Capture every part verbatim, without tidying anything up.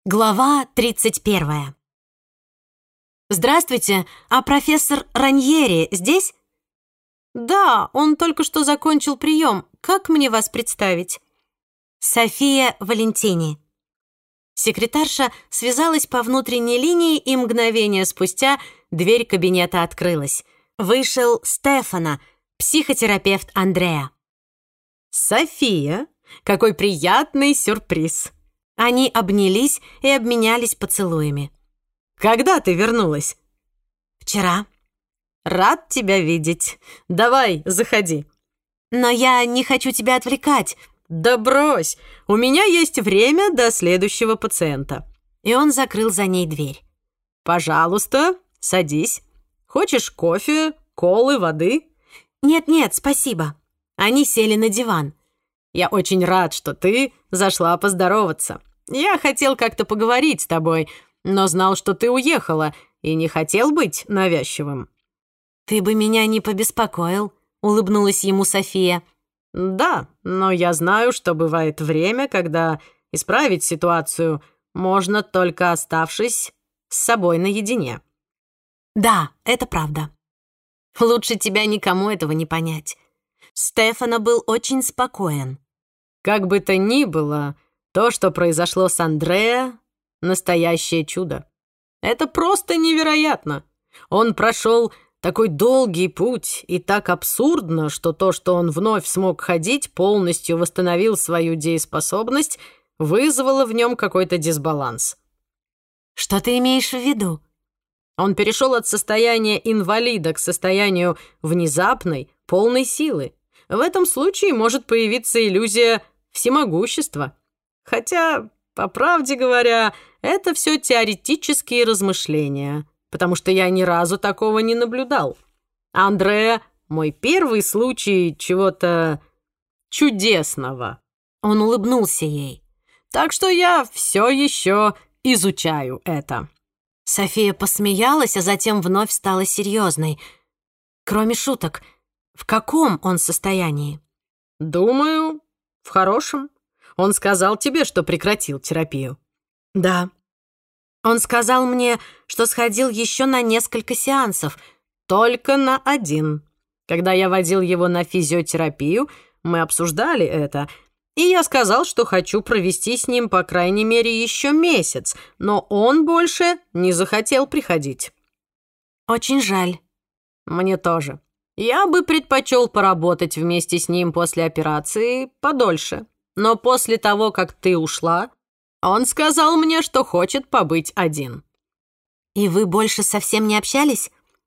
Глава тридцать первая. «Здравствуйте, а профессор Раньери здесь?» «Да, он только что закончил прием. Как мне вас представить?» «София Валентини». Секретарша связалась по внутренней линии, и мгновение спустя дверь кабинета открылась. Вышел Стефано, психотерапевт Андреа. «София, какой приятный сюрприз!» Они обнялись и обменялись поцелуями. «Когда ты вернулась?» «Вчера». «Рад тебя видеть. Давай, заходи». «Но я не хочу тебя отвлекать». «Да брось, у меня есть время до следующего пациента». И он закрыл за ней дверь. «Пожалуйста, садись. Хочешь кофе, колы, воды?» «Нет-нет, спасибо». Они сели на диван. «Я очень рад, что ты зашла поздороваться. Я хотел как-то поговорить с тобой, но знал, что ты уехала, и не хотел быть навязчивым». «Ты бы меня не побеспокоил», — улыбнулась ему София. «Да, но я знаю, что бывает время, когда исправить ситуацию можно, только оставшись с собой наедине». «Да, это правда. Лучше тебя никому этого не понять». Стефано был очень спокоен. «Как бы то ни было, то, что произошло с Андреа, настоящее чудо. Это просто невероятно. Он прошел такой долгий путь, и так абсурдно, что то, что он вновь смог ходить, полностью восстановил свою дееспособность, вызвало в нем какой-то дисбаланс». «Что ты имеешь в виду?» Он перешел от состояния инвалида к состоянию внезапной, полной силы. В этом случае может появиться иллюзия всемогущества. Хотя, по правде говоря, это все теоретические размышления, потому что я ни разу такого не наблюдал. Андреа — мой первый случай чего-то чудесного». Он улыбнулся ей. «Так что я все еще изучаю это». София посмеялась, а затем вновь стала серьезной. «Кроме шуток, в каком он состоянии?» «Думаю, в хорошем. Он сказал тебе, что прекратил терапию?» «Да. Он сказал мне, что сходил еще на несколько сеансов». «Только на один. Когда я водил его на физиотерапию, мы обсуждали это, и я сказал, что хочу провести с ним по крайней мере еще месяц, но он больше не захотел приходить». «Очень жаль». «Мне тоже. Я бы предпочел поработать вместе с ним после операции подольше. Но после того, как ты ушла, он сказал мне, что хочет побыть один». «И вы больше совсем не общались?»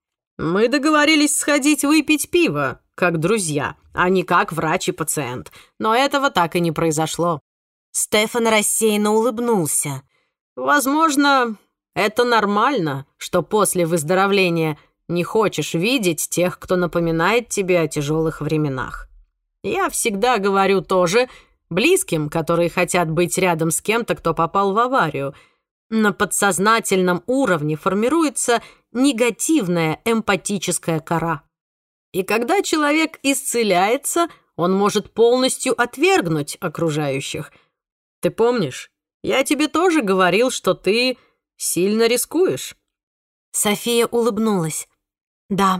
«Мы договорились сходить выпить пиво, как друзья, а не как врач и пациент. Но этого так и не произошло». Стефано рассеянно улыбнулся. «Возможно, это нормально, что после выздоровления не хочешь видеть тех, кто напоминает тебе о тяжелых временах. Я всегда говорю тоже близким, которые хотят быть рядом с кем-то, кто попал в аварию. На подсознательном уровне формируется негативная эмпатическая кора. И когда человек исцеляется, он может полностью отвергнуть окружающих. Ты помнишь, я тебе тоже говорил, что ты сильно рискуешь». София улыбнулась. «Да,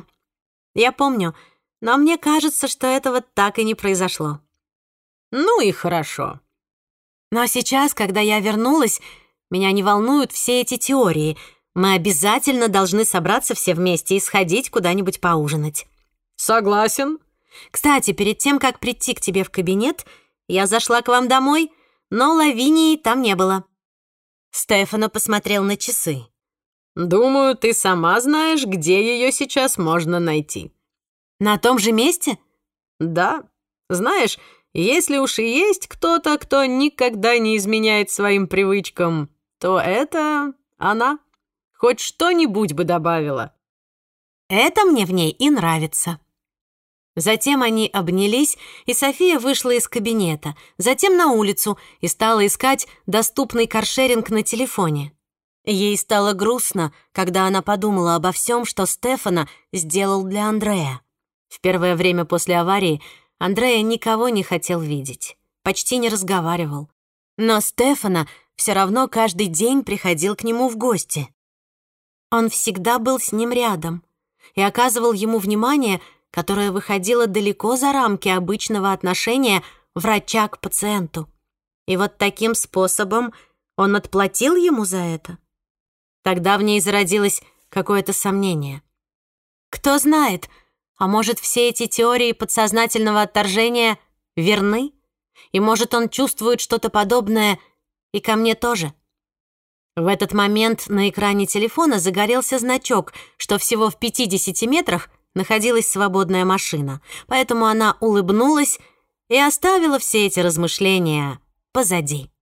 я помню, но мне кажется, что этого так и не произошло». «Ну и хорошо». «Но сейчас, когда я вернулась, меня не волнуют все эти теории. Мы обязательно должны собраться все вместе и сходить куда-нибудь поужинать». «Согласен». «Кстати, перед тем, как прийти к тебе в кабинет, я зашла к вам домой, но Лавинии там не было». Стефано посмотрел на часы. «Думаю, ты сама знаешь, где ее сейчас можно найти». «На том же месте?» «Да. Знаешь, если уж и есть кто-то, кто никогда не изменяет своим привычкам, то это она. Хоть что-нибудь бы добавила». «Это мне в ней и нравится». Затем они обнялись, и София вышла из кабинета, затем на улицу и стала искать доступный каршеринг на телефоне. Ей стало грустно, когда она подумала обо всем, что Стефано сделал для Андреа. В первое время после аварии Андреа никого не хотел видеть, почти не разговаривал. Но Стефано все равно каждый день приходил к нему в гости. Он всегда был с ним рядом и оказывал ему внимание, которое выходило далеко за рамки обычного отношения врача к пациенту. И вот таким способом он отплатил ему за это. Тогда в ней зародилось какое-то сомнение. Кто знает, а может, все эти теории подсознательного отторжения верны? И может, он чувствует что-то подобное и ко мне тоже? В этот момент на экране телефона загорелся значок, что всего в пятидесяти метрах находилась свободная машина, поэтому она улыбнулась и оставила все эти размышления позади.